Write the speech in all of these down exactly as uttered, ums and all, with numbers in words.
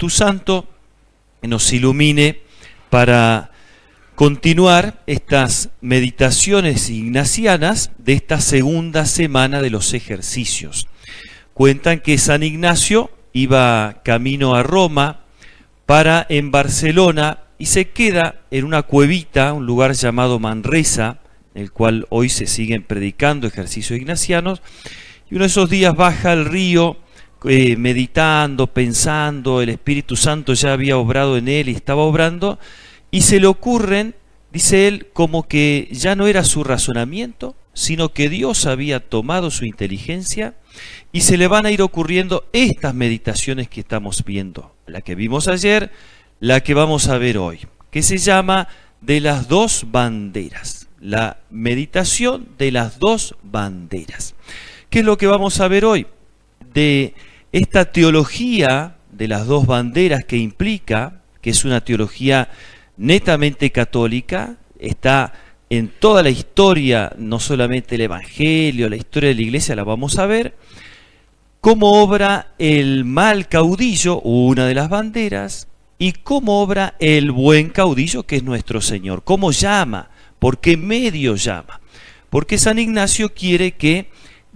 Espíritu Santo nos ilumine para continuar estas meditaciones ignacianas de esta segunda semana de los ejercicios. Cuentan que San Ignacio iba camino a Roma, para en Barcelona y se queda en una cuevita, un lugar llamado Manresa, en el cual hoy se siguen predicando ejercicios ignacianos, y uno de esos días baja al río eh, meditando, pensando, el Espíritu Santo ya había obrado en él y estaba obrando, y se le ocurren, dice él, como que ya no era su razonamiento, sino que Dios había tomado su inteligencia y se le van a ir ocurriendo estas meditaciones que estamos viendo, la que vimos ayer, la que vamos a ver hoy, que se llama de las dos banderas, la meditación de las dos banderas. ¿Qué es lo que vamos a ver hoy? De esta teología de las dos banderas que implica, que es una teología netamente católica, está en toda la historia, no solamente el Evangelio, la historia de la Iglesia, la vamos a ver, cómo obra el mal caudillo, una de las banderas, y cómo obra el buen caudillo, que es nuestro Señor. ¿Cómo llama? ¿Por qué medio llama? Porque San Ignacio quiere que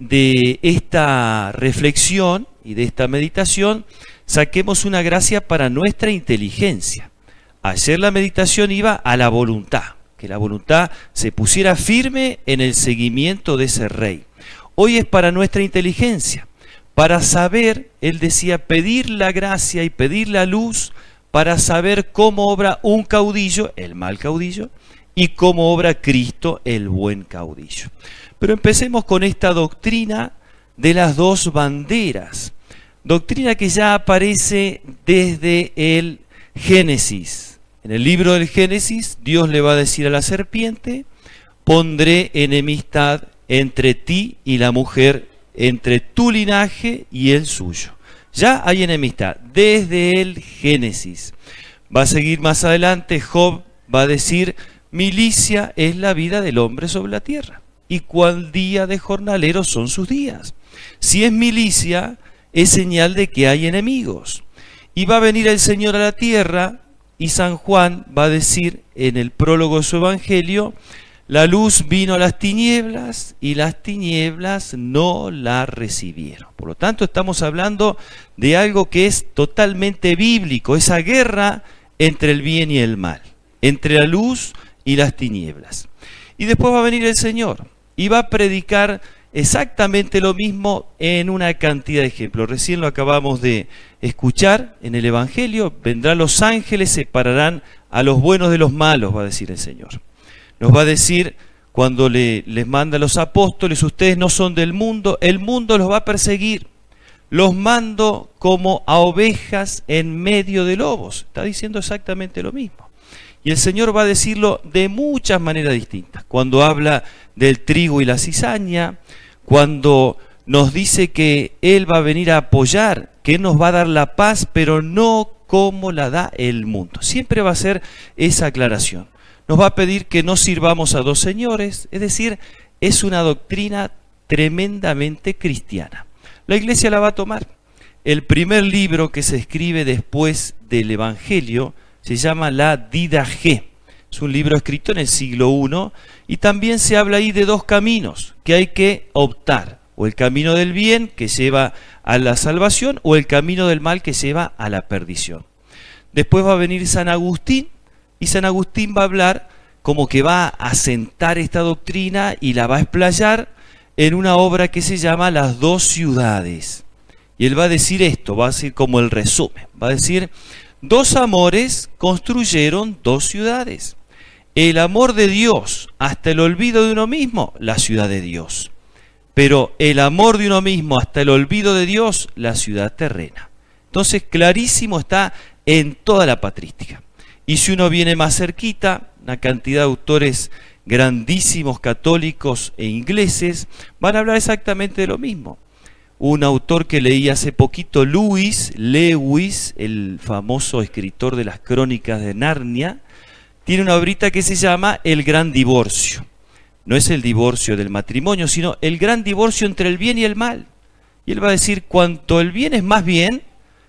de esta reflexión y de esta meditación saquemos una gracia para nuestra inteligencia. Ayer la meditación iba a la voluntad, que la voluntad se pusiera firme en el seguimiento de ese rey. Hoy es para nuestra inteligencia, para saber, él decía, pedir la gracia y pedir la luz para saber cómo obra un caudillo, el mal caudillo, y cómo obra Cristo, el buen caudillo. Pero empecemos con esta doctrina de las dos banderas, doctrina que ya aparece desde el Génesis. En el libro del Génesis, Dios le va a decir a la serpiente, pondré enemistad entre ti y la mujer, entre tu linaje y el suyo. Ya hay enemistad desde el Génesis. Va a seguir más adelante, Job va a decir, milicia es la vida del hombre sobre la tierra, y cuál día de jornalero son sus días. Si es milicia, es señal de que hay enemigos. Y va a venir el Señor a la tierra, y San Juan va a decir en el prólogo de su Evangelio, la luz vino a las tinieblas y las tinieblas no la recibieron. Por lo tanto, estamos hablando de algo que es totalmente bíblico, esa guerra entre el bien y el mal, entre la luz y las tinieblas. Y después va a venir el Señor y va a predicar exactamente lo mismo en una cantidad de ejemplos. Recién lo acabamos de escuchar en el Evangelio. Vendrán los ángeles, separarán a los buenos de los malos, va a decir el Señor. Nos va a decir, cuando le, les manda a los apóstoles, ustedes no son del mundo, el mundo los va a perseguir. Los mando como a ovejas en medio de lobos. Está diciendo exactamente lo mismo. Y el Señor va a decirlo de muchas maneras distintas. Cuando habla del trigo y la cizaña, cuando nos dice que Él va a venir a apoyar, que Él nos va a dar la paz, pero no como la da el mundo. Siempre va a ser esa aclaración. Nos va a pedir que no sirvamos a dos señores, es decir, es una doctrina tremendamente cristiana. La Iglesia la va a tomar. El primer libro que se escribe después del Evangelio se llama la Didaché. Es un libro escrito en el siglo primero y también se habla ahí de dos caminos que hay que optar. O el camino del bien que lleva a la salvación o el camino del mal que lleva a la perdición. Después va a venir San Agustín y San Agustín va a hablar como que va a asentar esta doctrina y la va a explayar en una obra que se llama Las dos ciudades. Y él va a decir esto, va a decir como el resumen, va a decir, dos amores construyeron dos ciudades. El amor de Dios hasta el olvido de uno mismo, la ciudad de Dios. Pero el amor de uno mismo hasta el olvido de Dios, la ciudad terrena. Entonces clarísimo está en toda la patrística. Y si uno viene más cerquita, una cantidad de autores grandísimos católicos e ingleses van a hablar exactamente de lo mismo. Un autor que leí hace poquito, Lewis, Lewis, el famoso escritor de las crónicas de Narnia, tiene una obrita que se llama El Gran Divorcio. No es el divorcio del matrimonio, sino el gran divorcio entre el bien y el mal. Y él va a decir, cuanto el bien es más bien,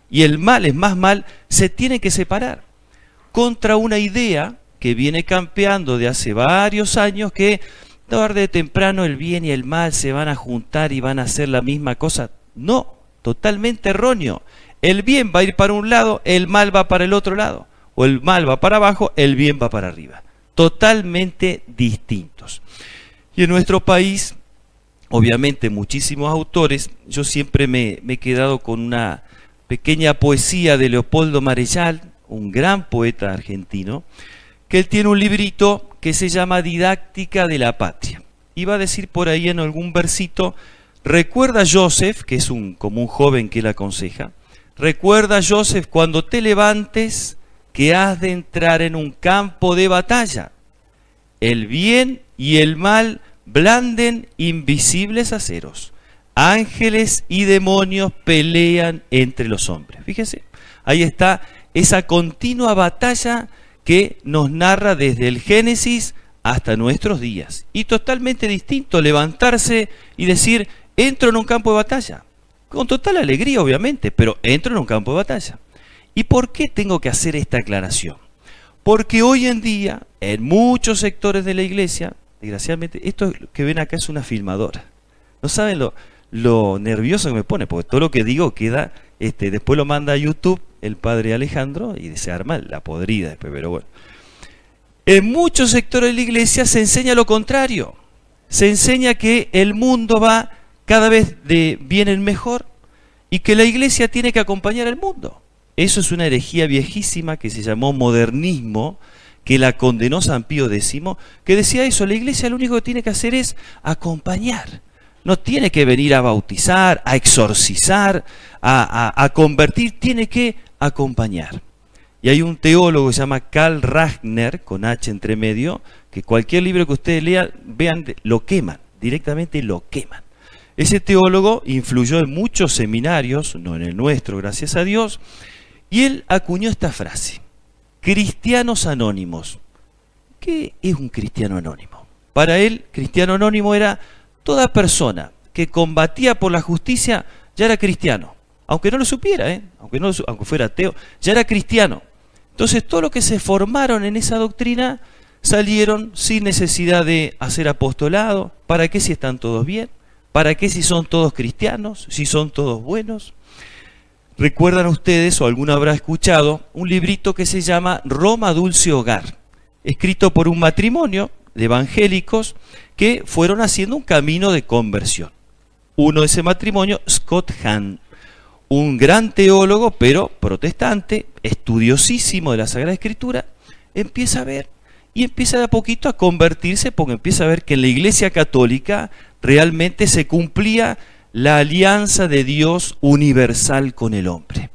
y el mal es más mal, se tiene que separar contra una idea que viene campeando de hace varios años, que tarde o temprano el bien y el mal se van a juntar y van a hacer la misma cosa. No, totalmente erróneo. El bien va a ir para un lado, el mal va para el otro lado. O el mal va para abajo, el bien va para arriba. Totalmente distintos. Y en nuestro país, obviamente muchísimos autores, yo siempre me, me he quedado con una pequeña poesía de Leopoldo Marechal, un gran poeta argentino, que él tiene un librito que se llama Didáctica de la Patria. Iba a decir por ahí en algún versito, recuerda Joseph, que es un, como un joven que él aconseja, recuerda Joseph cuando te levantes que has de entrar en un campo de batalla. El bien y el mal blanden invisibles aceros. Ángeles y demonios pelean entre los hombres. Fíjese, ahí está esa continua batalla que nos narra desde el Génesis hasta nuestros días. Y totalmente distinto levantarse y decir, entro en un campo de batalla. Con total alegría, obviamente, pero entro en un campo de batalla. ¿Y por qué tengo que hacer esta aclaración? Porque hoy en día, en muchos sectores de la iglesia, desgraciadamente, esto que ven acá es una filmadora. No saben lo, lo nervioso que me pone, porque todo lo que digo queda, este, después lo manda a YouTube el padre Alejandro y se arma la podrida después, pero bueno. En muchos sectores de la iglesia se enseña lo contrario. Se enseña que el mundo va cada vez de bien en mejor y que la iglesia tiene que acompañar al mundo. Eso es una herejía viejísima que se llamó modernismo, que la condenó San Pío décimo, que decía eso, la iglesia lo único que tiene que hacer es acompañar. No tiene que venir a bautizar, a exorcizar, a, a, a convertir, tiene que acompañar. Y hay un teólogo que se llama Karl Rahner, con H entre medio, que cualquier libro que ustedes lean, vean, lo queman, directamente lo queman. Ese teólogo influyó en muchos seminarios, no en el nuestro, gracias a Dios, y él acuñó esta frase: cristianos anónimos. ¿Qué es un cristiano anónimo? Para él, cristiano anónimo era toda persona que combatía por la justicia, ya era cristiano. Aunque no lo supiera, ¿eh? aunque, no, aunque fuera ateo, ya era cristiano. Entonces, todos los que se formaron en esa doctrina salieron sin necesidad de hacer apostolado. ¿Para qué si están todos bien? ¿Para qué si son todos cristianos? ¿Si son todos buenos? ¿Recuerdan ustedes, o alguno habrá escuchado, un librito que se llama Roma Dulce Hogar, escrito por un matrimonio de evangélicos que fueron haciendo un camino de conversión? Uno de ese matrimonio, Scott Hahn, un gran teólogo, pero protestante, estudiosísimo de la Sagrada Escritura, empieza a ver y empieza de a poquito a convertirse, porque empieza a ver que en la Iglesia Católica realmente se cumplía la alianza de Dios universal con el hombre.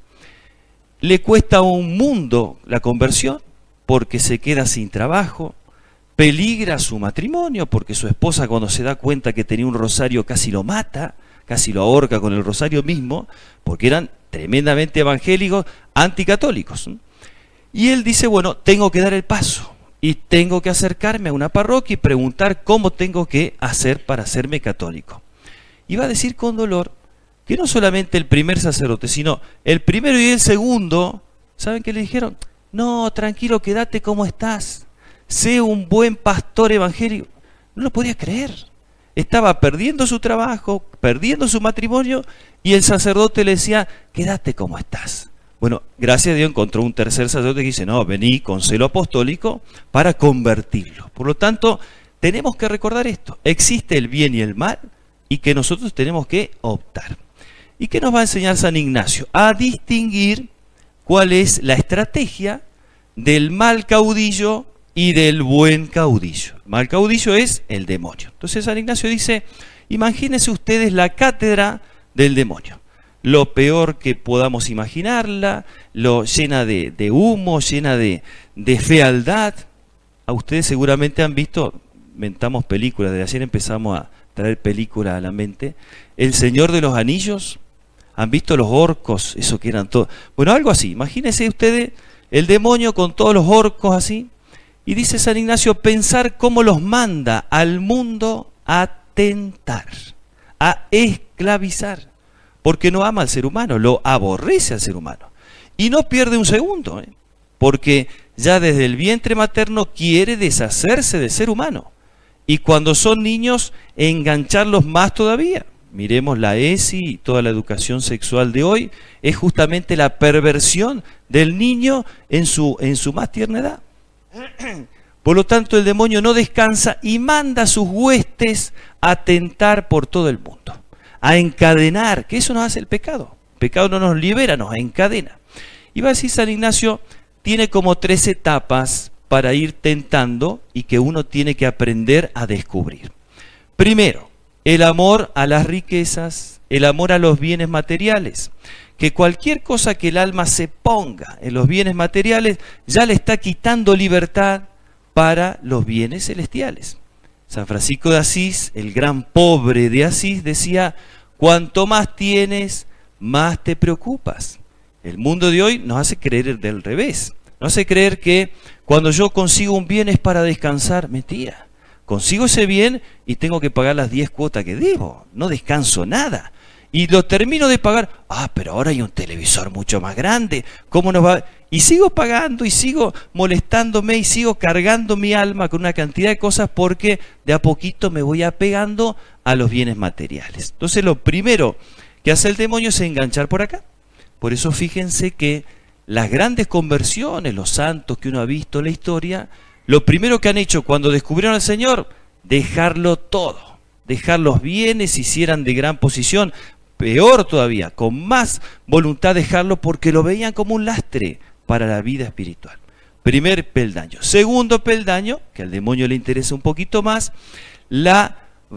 Le cuesta un mundo la conversión porque se queda sin trabajo, peligra su matrimonio porque su esposa, cuando se da cuenta que tenía un rosario, casi lo mata, casi lo ahorca con el rosario mismo, porque eran tremendamente evangélicos, anticatólicos. Y él dice, bueno, tengo que dar el paso y tengo que acercarme a una parroquia y preguntar cómo tengo que hacer para hacerme católico. Y va a decir con dolor que no solamente el primer sacerdote, sino el primero y el segundo, ¿saben qué le dijeron? No, tranquilo, quédate como estás, sé un buen pastor evangélico. No lo podía creer. Estaba perdiendo su trabajo, perdiendo su matrimonio, y el sacerdote le decía, quédate como estás. Bueno, gracias a Dios encontró un tercer sacerdote que dice, no, vení con celo apostólico para convertirlo. Por lo tanto, tenemos que recordar esto, existe el bien y el mal, y que nosotros tenemos que optar. ¿Y qué nos va a enseñar San Ignacio? A distinguir cuál es la estrategia del mal caudillo y del buen caudillo. El mal caudillo es el demonio. Entonces San Ignacio dice, imagínense ustedes la cátedra del demonio. Lo peor que podamos imaginarla, lo llena de, de humo, llena de, de fealdad. A ustedes seguramente han visto, mentamos películas, desde ayer empezamos a traer películas a la mente. El Señor de los Anillos, ¿han visto los orcos? Eso que eran todos. Bueno, algo así. Imagínense ustedes el demonio con todos los orcos así. Y dice San Ignacio, pensar cómo los manda al mundo a tentar, a esclavizar. porque no ama al ser humano, lo aborrece al ser humano. Y no pierde un segundo, ¿eh? Porque ya desde el vientre materno quiere deshacerse del ser humano. Y cuando son niños, engancharlos más todavía. Miremos la E S I y toda la educación sexual de hoy, es justamente la perversión del niño en su, en su más tierna edad. Por lo tanto, el demonio no descansa y manda a sus huestes a tentar por todo el mundo, a encadenar, que eso nos hace el pecado. El pecado no nos libera, nos encadena. Y va a decir San Ignacio, tiene como tres etapas para ir tentando y que uno tiene que aprender a descubrir. Primero, el amor a las riquezas, el amor a los bienes materiales. Que cualquier cosa que el alma se ponga en los bienes materiales ya le está quitando libertad para los bienes celestiales. San Francisco de Asís, el gran pobre de Asís, decía, cuanto más tienes, más te preocupas. El mundo de hoy nos hace creer del revés. Nos hace creer que cuando yo consigo un bien es para descansar. Mentira. Consigo ese bien y tengo que pagar las diez cuotas que debo. No descanso nada. Y lo termino de pagar. Ah, pero ahora hay un televisor mucho más grande. ¿Cómo nos va? Y sigo pagando y sigo molestándome y sigo cargando mi alma con una cantidad de cosas porque de a poquito me voy apegando a los bienes materiales. Entonces lo primero que hace el demonio es enganchar por acá. Por eso fíjense que las grandes conversiones, los santos que uno ha visto en la historia, lo primero que han hecho cuando descubrieron al Señor, dejarlo todo, dejar los bienes, si eran de gran posición, peor todavía, con más voluntad dejarlo porque lo veían como un lastre para la vida espiritual. Primer peldaño. Segundo peldaño, que al demonio le interesa un poquito más, la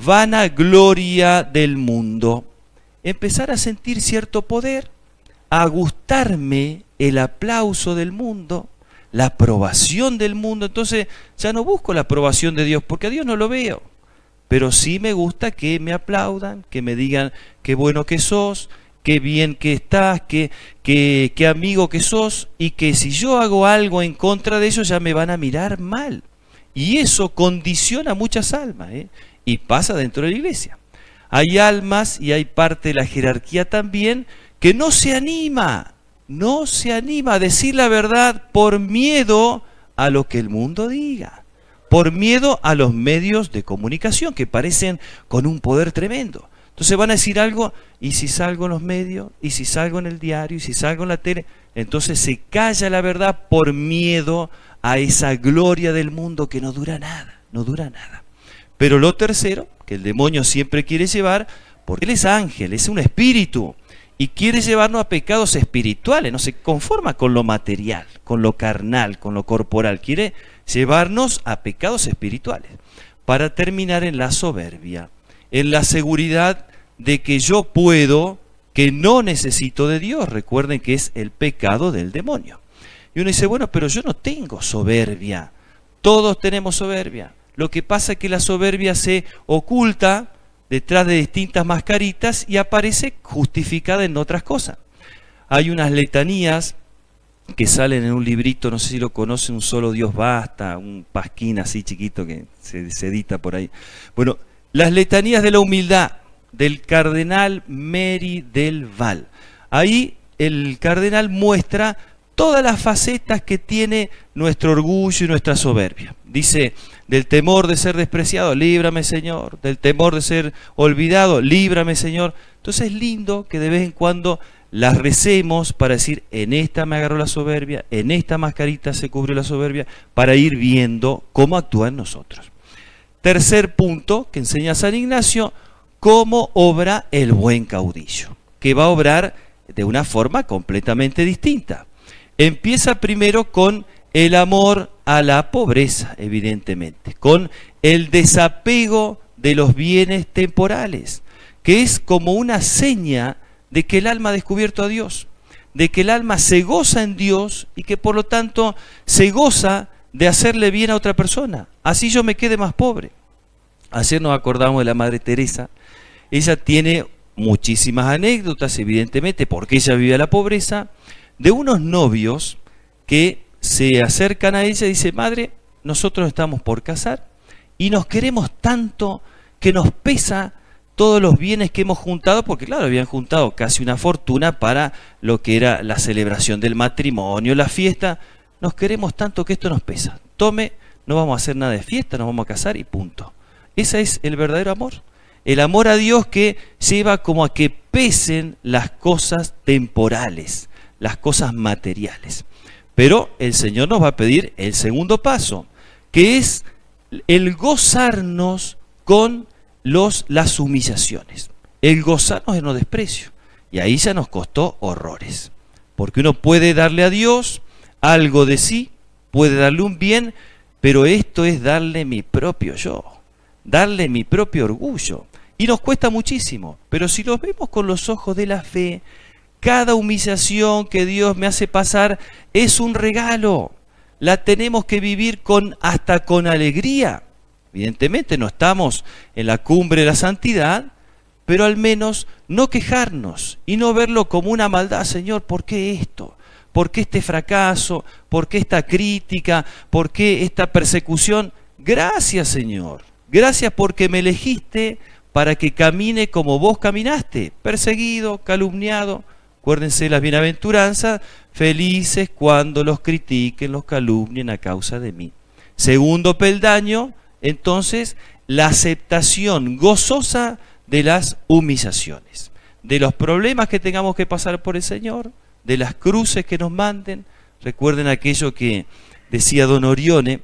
vanagloria del mundo. Empezar a sentir cierto poder, a gustarme el aplauso del mundo, la aprobación del mundo. Entonces ya no busco la aprobación de Dios, porque a Dios no lo veo. Pero sí me gusta que me aplaudan, que me digan qué bueno que sos, qué bien que estás, qué, qué, qué amigo que sos, y que si yo hago algo en contra de ellos ya me van a mirar mal. Y eso condiciona muchas almas, ¿eh? Y pasa dentro de la iglesia. Hay almas y hay parte de la jerarquía también que no se anima, no se anima a decir la verdad por miedo a lo que el mundo diga, por miedo a los medios de comunicación que parecen con un poder tremendo. Entonces van a decir algo, y si salgo en los medios, y si salgo en el diario, y si salgo en la tele, entonces se calla la verdad por miedo a esa gloria del mundo que no dura nada, no dura nada. Pero lo tercero, que el demonio siempre quiere llevar, porque él es ángel, es un espíritu, y quiere llevarnos a pecados espirituales, no se conforma con lo material, con lo carnal, con lo corporal, quiere llevarnos a pecados espirituales, para terminar en la soberbia, en la seguridad de que yo puedo, que no necesito de Dios. Recuerden que es el pecado del demonio. Y uno dice, bueno, pero yo no tengo soberbia, todos tenemos soberbia. Lo que pasa es que la soberbia se oculta detrás de distintas mascaritas y aparece justificada en otras cosas. Hay unas letanías que salen en un librito, no sé si lo conocen, Un solo Dios basta, un pasquín así chiquito que se, se edita por ahí. Bueno, las letanías de la humildad del cardenal Mery del Val. Ahí el cardenal muestra todas las facetas que tiene nuestro orgullo y nuestra soberbia. Dice, del temor de ser despreciado, líbrame Señor. Del temor de ser olvidado, líbrame Señor. Entonces es lindo que de vez en cuando las recemos para decir, en esta me agarró la soberbia, en esta mascarita se cubrió la soberbia, para ir viendo cómo actúa en nosotros. Tercer punto que enseña San Ignacio, cómo obra el buen caudillo, que va a obrar de una forma completamente distinta. Empieza primero con el amor a la pobreza, evidentemente, con el desapego de los bienes temporales, que es como una seña de que el alma ha descubierto a Dios, de que el alma se goza en Dios y que por lo tanto se goza de hacerle bien a otra persona, así yo me quede más pobre. Ayer nos acordamos de la Madre Teresa. Ella tiene muchísimas anécdotas, evidentemente, porque ella vive la pobreza, de unos novios que se acercan a ella y dicen, madre, nosotros estamos por casar y nos queremos tanto que nos pesa todos los bienes que hemos juntado, porque claro, habían juntado casi una fortuna para lo que era la celebración del matrimonio, la fiesta. Nos queremos tanto que esto nos pesa. Tome, no vamos a hacer nada de fiesta, nos vamos a casar y punto. Ese es el verdadero amor. El amor a Dios que lleva como a que pesen las cosas temporales, las cosas materiales. Pero el Señor nos va a pedir el segundo paso, que es el gozarnos con los, las humillaciones. El gozarnos en los desprecios. Y ahí ya nos costó horrores. Porque uno puede darle a Dios algo de sí, puede darle un bien, pero esto es darle mi propio yo, darle mi propio orgullo. Y nos cuesta muchísimo, pero si lo vemos con los ojos de la fe, cada humillación que Dios me hace pasar es un regalo. La tenemos que vivir con, hasta con alegría. Evidentemente no estamos en la cumbre de la santidad, pero al menos no quejarnos y no verlo como una maldad. Señor, ¿por qué esto? ¿Por qué este fracaso? ¿Por qué esta crítica? ¿Por qué esta persecución? Gracias, Señor. Gracias porque me elegiste para que camine como vos caminaste, perseguido, calumniado. Acuérdense las bienaventuranzas, felices cuando los critiquen, los calumnien a causa de mí. Segundo peldaño, entonces, la aceptación gozosa de las humillaciones, de los problemas que tengamos que pasar por el Señor, de las cruces que nos manden. Recuerden aquello que decía don Orione,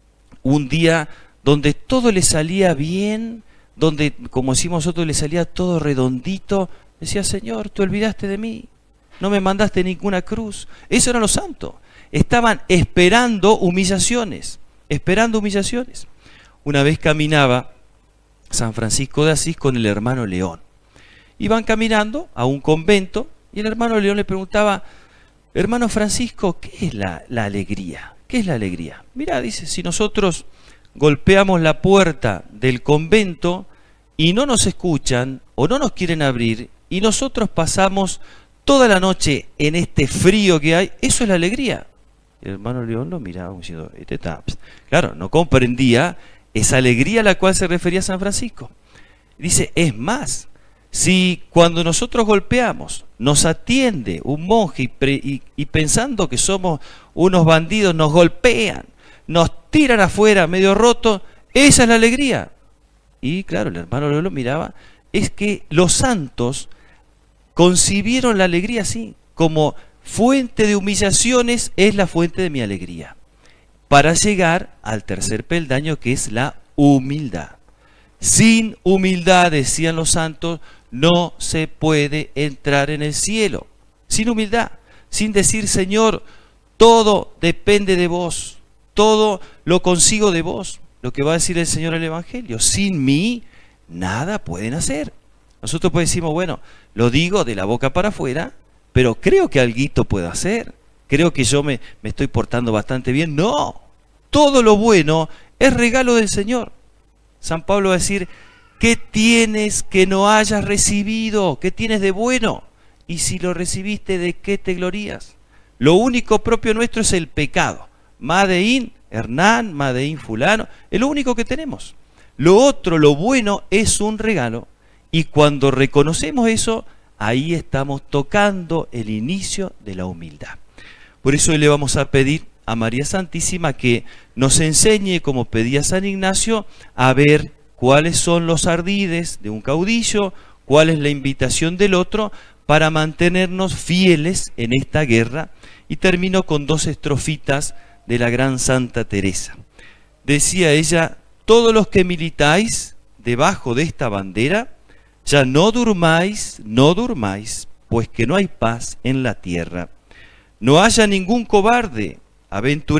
un día donde todo le salía bien, donde, como decimos nosotros, le salía todo redondito, decía, Señor, te olvidaste de mí, no me mandaste ninguna cruz. Eso eran los santos, estaban esperando humillaciones, esperando humillaciones. Una vez caminaba San Francisco de Asís con el hermano León. Iban caminando a un convento y el hermano León le preguntaba, hermano Francisco, ¿qué es la, la alegría? ¿Qué es la alegría? Mirá, dice, si nosotros golpeamos la puerta del convento y no nos escuchan o no nos quieren abrir y nosotros pasamos toda la noche en este frío que hay, eso es la alegría. El hermano León lo miraba diciendo, este está... Claro, no comprendía esa alegría a la cual se refería San Francisco. Dice, es más, si cuando nosotros golpeamos nos atiende un monje y, pre, y, y pensando que somos unos bandidos nos golpean, nos tiran afuera medio roto, esa es la alegría. Y claro, el hermano León lo miraba, es que los santos concibieron la alegría así, como fuente de humillaciones es la fuente de mi alegría, para llegar al tercer peldaño que es la humildad. Sin humildad, decían los santos, no se puede entrar en el cielo. Sin humildad, sin decir, Señor, todo depende de vos, todo lo consigo de vos, lo que va a decir el Señor en el Evangelio. Sin mí, nada pueden hacer. Nosotros pues decimos, bueno, lo digo de la boca para afuera, pero creo que alguito puedo hacer. Creo que yo me, me estoy portando bastante bien. No, todo lo bueno es regalo del Señor. San Pablo va a decir, ¿qué tienes que no hayas recibido? ¿Qué tienes de bueno? Y si lo recibiste, ¿de qué te glorías? Lo único propio nuestro es el pecado. Madeín, Hernán, Madeín, fulano, es lo único que tenemos. Lo otro, lo bueno, es un regalo. Y cuando reconocemos eso, ahí estamos tocando el inicio de la humildad. Por eso hoy le vamos a pedir a María Santísima que nos enseñe, como pedía San Ignacio, a ver cuáles son los ardides de un caudillo, cuál es la invitación del otro, para mantenernos fieles en esta guerra. Y termino con dos estrofitas de la gran Santa Teresa. Decía ella, todos los que militáis debajo de esta bandera, ya no durmáis, no durmáis, pues que no hay paz en la tierra. No haya ningún cobarde, aventurero.